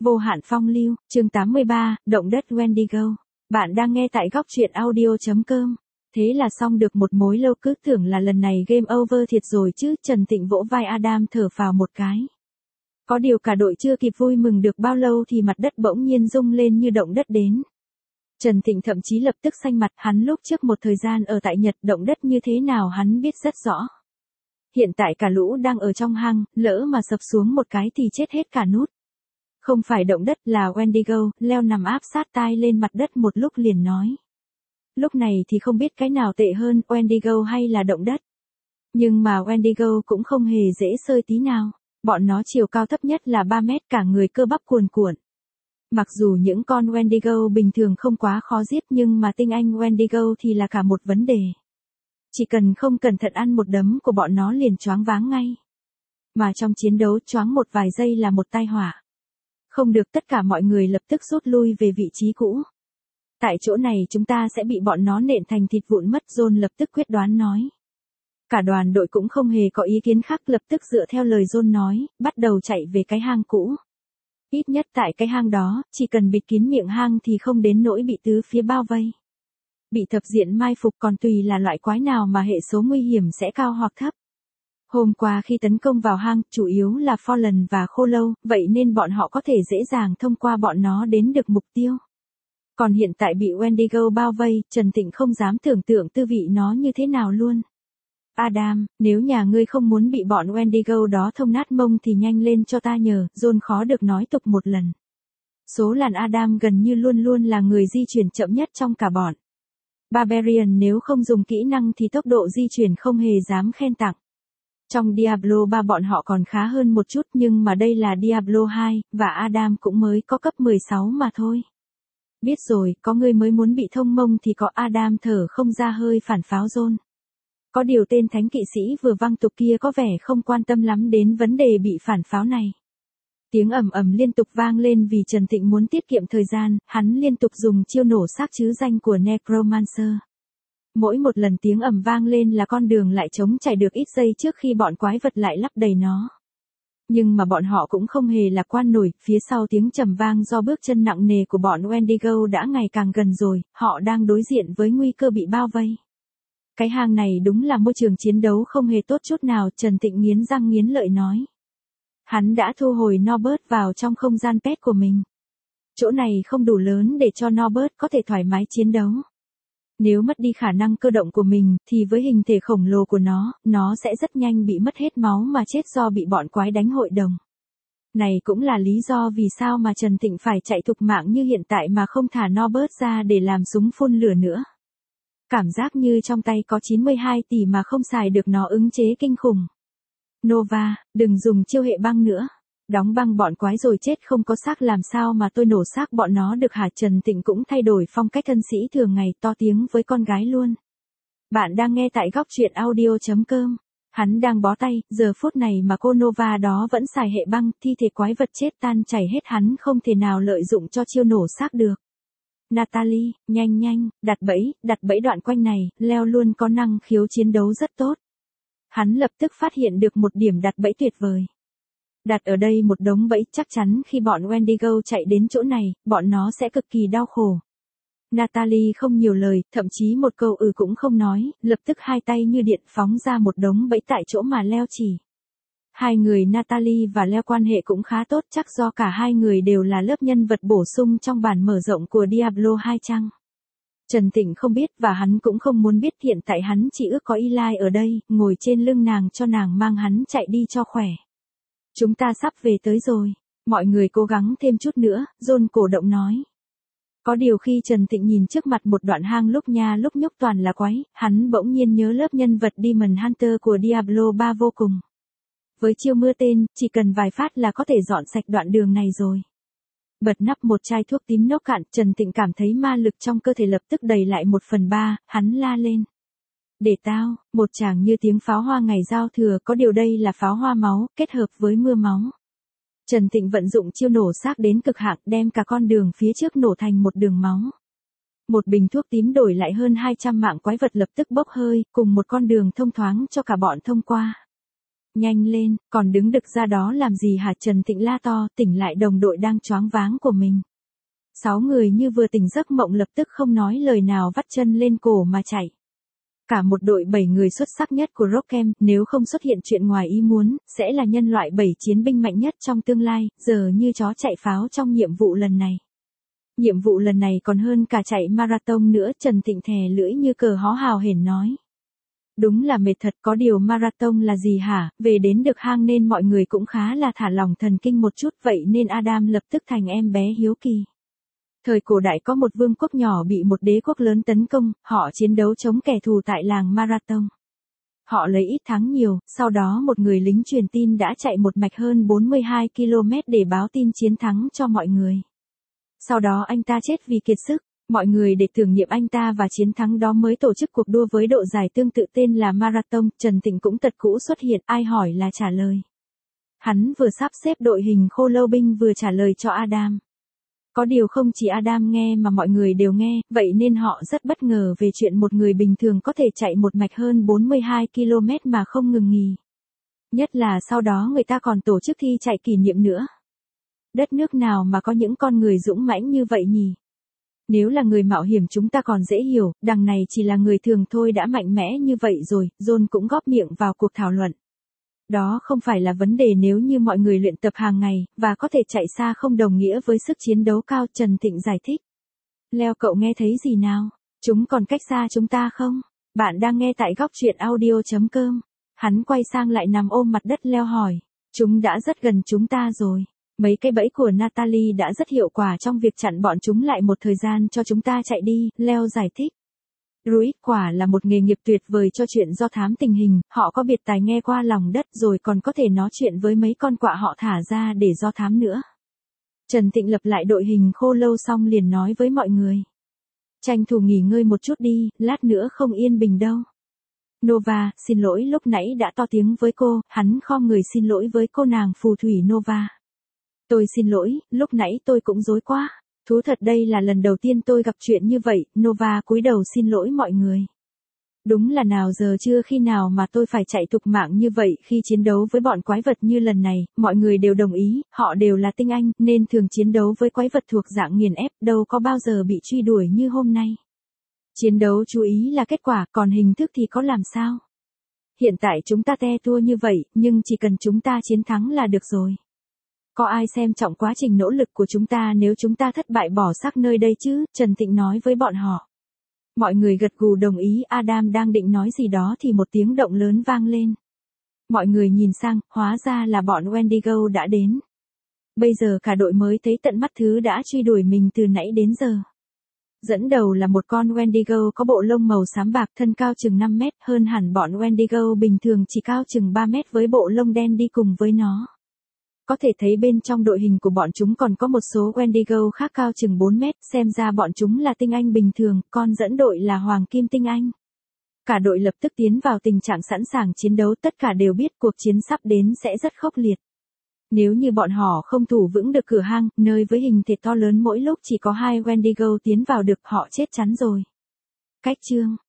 Vô hạn phong lưu, chương 83, động đất Wendigo. Bạn đang nghe tại góc truyện audio.com. Thế là xong được một mối lâu, cứ tưởng là lần này game over thiệt rồi chứ. Trần Tịnh vỗ vai Adam thở phào một cái. Có điều cả đội chưa kịp vui mừng được bao lâu thì mặt đất bỗng nhiên rung lên như động đất đến. Trần Tịnh thậm chí lập tức xanh mặt, hắn lúc trước một thời gian ở tại Nhật động đất như thế nào hắn biết rất rõ. Hiện tại cả lũ đang ở trong hang, lỡ mà sập xuống một cái thì chết hết cả nút. Không phải động đất là Wendigo, leo nằm áp sát tai lên mặt đất một lúc liền nói. Lúc này thì không biết cái nào tệ hơn, Wendigo hay là động đất. Nhưng mà Wendigo cũng không hề dễ sơi tí nào. Bọn nó chiều cao thấp nhất là 3 mét, cả người cơ bắp cuồn cuộn. Mặc dù những con Wendigo bình thường không quá khó giết nhưng mà tinh anh Wendigo thì là cả một vấn đề. Chỉ cần không cẩn thận ăn một đấm của bọn nó liền choáng váng ngay. Mà trong chiến đấu choáng một vài giây là một tai họa. Không được, tất cả mọi người lập tức rút lui về vị trí cũ. Tại chỗ này chúng ta sẽ bị bọn nó nện thành thịt vụn mất, John lập tức quyết đoán nói. Cả đoàn đội cũng không hề có ý kiến khác, lập tức dựa theo lời John nói, bắt đầu chạy về cái hang cũ. Ít nhất tại cái hang đó, chỉ cần bịt kín miệng hang thì không đến nỗi bị tứ phía bao vây. Bị thập diện mai phục còn tùy là loại quái nào mà hệ số nguy hiểm sẽ cao hoặc thấp. Hôm qua khi tấn công vào hang, chủ yếu là Fallen và Khô Lâu, vậy nên bọn họ có thể dễ dàng thông qua bọn nó đến được mục tiêu. Còn hiện tại bị Wendigo bao vây, Trần Tịnh không dám tưởng tượng tư vị nó như thế nào luôn. Adam, nếu nhà ngươi không muốn bị bọn Wendigo đó thông nát mông thì nhanh lên cho ta nhờ, John khó được nói tục một lần. Số làn Adam gần như luôn luôn là người di chuyển chậm nhất trong cả bọn. Barbarian nếu không dùng kỹ năng thì tốc độ di chuyển không hề dám khen tặng. Trong Diablo 3 bọn họ còn khá hơn một chút nhưng mà đây là Diablo 2, và Adam cũng mới có cấp 16 mà thôi. Biết rồi, có người mới muốn bị thông mông thì có, Adam thở không ra hơi phản pháo John. Có điều tên thánh kỵ sĩ vừa văng tục kia có vẻ không quan tâm lắm đến vấn đề bị phản pháo này. Tiếng ầm ầm liên tục vang lên vì Trần Tịnh muốn tiết kiệm thời gian, hắn liên tục dùng chiêu nổ xác chứ danh của Necromancer. Mỗi một lần tiếng ầm vang lên là con đường lại trống trải được ít giây trước khi bọn quái vật lại lấp đầy nó. Nhưng mà bọn họ cũng không hề lạc quan nổi, phía sau tiếng trầm vang do bước chân nặng nề của bọn Wendigo đã ngày càng gần rồi, họ đang đối diện với nguy cơ bị bao vây. Cái hang này đúng là môi trường chiến đấu không hề tốt chút nào, Trần Tịnh nghiến răng nghiến lợi nói. Hắn đã thu hồi Norbert vào trong không gian pet của mình. Chỗ này không đủ lớn để cho Norbert có thể thoải mái chiến đấu. Nếu mất đi khả năng cơ động của mình, thì với hình thể khổng lồ của nó sẽ rất nhanh bị mất hết máu mà chết do bị bọn quái đánh hội đồng. Này cũng là lý do vì sao mà Trần Tịnh phải chạy thục mạng như hiện tại mà không thả Norbert ra để làm súng phun lửa nữa. Cảm giác như trong tay có 92 tỷ mà không xài được nó, ứng chế kinh khủng. Nova, đừng dùng chiêu hệ băng nữa. Đóng băng bọn quái rồi chết không có xác, làm sao mà tôi nổ xác bọn nó được hả? Trần Tịnh cũng thay đổi phong cách thân sĩ thường ngày, to tiếng với con gái luôn. Bạn đang nghe tại góc truyện audio.com. Hắn đang bó tay, giờ phút này mà cô Nova đó vẫn xài hệ băng, thi thể quái vật chết tan chảy hết, hắn không thể nào lợi dụng cho chiêu nổ xác được. Natalie, nhanh, đặt bẫy đoạn quanh này, leo luôn có năng khiếu chiến đấu rất tốt. Hắn lập tức phát hiện được một điểm đặt bẫy tuyệt vời. Đặt ở đây một đống bẫy, chắc chắn khi bọn Wendigo chạy đến chỗ này, bọn nó sẽ cực kỳ đau khổ. Natalie không nhiều lời, thậm chí một câu cũng không nói, lập tức hai tay như điện phóng ra một đống bẫy tại chỗ mà leo chỉ. Hai người Natalie và Leo quan hệ cũng khá tốt, chắc do cả hai người đều là lớp nhân vật bổ sung trong bản mở rộng của Diablo 2 chăng? Trần Tịnh không biết và hắn cũng không muốn biết, hiện tại hắn chỉ ước có Eli ở đây, ngồi trên lưng nàng cho nàng mang hắn chạy đi cho khỏe. Chúng ta sắp về tới rồi, mọi người cố gắng thêm chút nữa, John cổ động nói. Có điều khi Trần Tịnh nhìn trước mặt một đoạn hang lúc nha lúc nhúc toàn là quái, hắn bỗng nhiên nhớ lớp nhân vật Demon Hunter của Diablo 3 vô cùng. Với chiêu mưa tên, chỉ cần vài phát là có thể dọn sạch đoạn đường này rồi. Bật nắp một chai thuốc tím nốc cạn, Trần Tịnh cảm thấy ma lực trong cơ thể lập tức đầy lại 1/3, hắn la lên. Để tao, một tràng như tiếng pháo hoa ngày giao thừa, có điều đây là pháo hoa máu, kết hợp với mưa máu. Trần Tịnh vận dụng chiêu nổ xác đến cực hạn, đem cả con đường phía trước nổ thành một đường máu. Một bình thuốc tím đổi lại hơn 200 mạng quái vật lập tức bốc hơi, cùng một con đường thông thoáng cho cả bọn thông qua. Nhanh lên, còn đứng đực ra đó làm gì hả? Trần Tịnh la to, tỉnh lại đồng đội đang choáng váng của mình. 6 người như vừa tỉnh giấc mộng lập tức không nói lời nào vắt chân lên cổ mà chạy. Cả một đội 7 người xuất sắc nhất của Rockham, nếu không xuất hiện chuyện ngoài ý muốn, sẽ là nhân loại 7 chiến binh mạnh nhất trong tương lai, giờ như chó chạy pháo trong nhiệm vụ lần này. Nhiệm vụ lần này còn hơn cả chạy marathon nữa, Trần Tịnh thè lưỡi như cờ hó hào hển nói. Đúng là mệt thật, có điều marathon là gì hả? Về đến được hang nên mọi người cũng khá là thả lỏng thần kinh một chút, vậy nên Adam lập tức thành em bé hiếu kỳ. Thời cổ đại có một vương quốc nhỏ bị một đế quốc lớn tấn công, họ chiến đấu chống kẻ thù tại làng Marathon. Họ lấy ít thắng nhiều, sau đó một người lính truyền tin đã chạy một mạch hơn 42 km để báo tin chiến thắng cho mọi người. Sau đó anh ta chết vì kiệt sức, mọi người để tưởng niệm anh ta và chiến thắng đó mới tổ chức cuộc đua với độ dài tương tự tên là Marathon. Trần Tịnh cũng tật cũ xuất hiện, ai hỏi là trả lời. Hắn vừa sắp xếp đội hình khô lâu binh vừa trả lời cho Adam. Có điều không chỉ Adam nghe mà mọi người đều nghe, vậy nên họ rất bất ngờ về chuyện một người bình thường có thể chạy một mạch hơn 42 km mà không ngừng nghỉ. Nhất là sau đó người ta còn tổ chức thi chạy kỷ niệm nữa. Đất nước nào mà có những con người dũng mãnh như vậy nhỉ? Nếu là người mạo hiểm chúng ta còn dễ hiểu, đằng này chỉ là người thường thôi đã mạnh mẽ như vậy rồi, John cũng góp miệng vào cuộc thảo luận. Đó không phải là vấn đề nếu như mọi người luyện tập hàng ngày, và có thể chạy xa không đồng nghĩa với sức chiến đấu cao, Trần Tịnh giải thích. Leo cậu nghe thấy gì nào? Chúng còn cách xa chúng ta không? Bạn đang nghe tại góc truyện audio.com. Hắn quay sang lại nằm ôm mặt đất Leo hỏi. Chúng đã rất gần chúng ta rồi. Mấy cái bẫy của Natalie đã rất hiệu quả trong việc chặn bọn chúng lại một thời gian cho chúng ta chạy đi, Leo giải thích. Druid quả là một nghề nghiệp tuyệt vời cho chuyện do thám tình hình, họ có biệt tài nghe qua lòng đất rồi còn có thể nói chuyện với mấy con quạ họ thả ra để do thám nữa. Trần Tịnh lập lại đội hình khô lâu xong liền nói với mọi người. Tranh thủ nghỉ ngơi một chút đi, lát nữa không yên bình đâu. Nova, xin lỗi lúc nãy đã to tiếng với cô, hắn khom người xin lỗi với cô nàng phù thủy Nova. Tôi xin lỗi, lúc nãy tôi cũng rối quá. Thú thật đây là lần đầu tiên tôi gặp chuyện như vậy, Nova cúi đầu xin lỗi mọi người. Đúng là nào giờ chưa khi nào mà tôi phải chạy thục mạng như vậy khi chiến đấu với bọn quái vật như lần này, mọi người đều đồng ý, họ đều là tinh anh, nên thường chiến đấu với quái vật thuộc dạng nghiền ép, đâu có bao giờ bị truy đuổi như hôm nay. Chiến đấu chú ý là kết quả, còn hình thức thì có làm sao? Hiện tại chúng ta te tua như vậy, nhưng chỉ cần chúng ta chiến thắng là được rồi. Có ai xem trọng quá trình nỗ lực của chúng ta nếu chúng ta thất bại bỏ xác nơi đây chứ, Trần Tịnh nói với bọn họ. Mọi người gật gù đồng ý, Adam đang định nói gì đó thì một tiếng động lớn vang lên. Mọi người nhìn sang, hóa ra là bọn Wendigo đã đến. Bây giờ cả đội mới thấy tận mắt thứ đã truy đuổi mình từ nãy đến giờ. Dẫn đầu là một con Wendigo có bộ lông màu xám bạc, thân cao chừng 5 mét, hơn hẳn bọn Wendigo bình thường chỉ cao chừng 3 mét với bộ lông đen đi cùng với nó. Có thể thấy bên trong đội hình của bọn chúng còn có một số Wendigo khác cao chừng 4 mét, xem ra bọn chúng là tinh anh bình thường, con dẫn đội là Hoàng Kim tinh anh. Cả đội lập tức tiến vào tình trạng sẵn sàng chiến đấu, tất cả đều biết cuộc chiến sắp đến sẽ rất khốc liệt. Nếu như bọn họ không thủ vững được cửa hang, nơi với hình thể to lớn mỗi lúc chỉ có 2 Wendigo tiến vào được, họ chết chắn rồi. Cách chương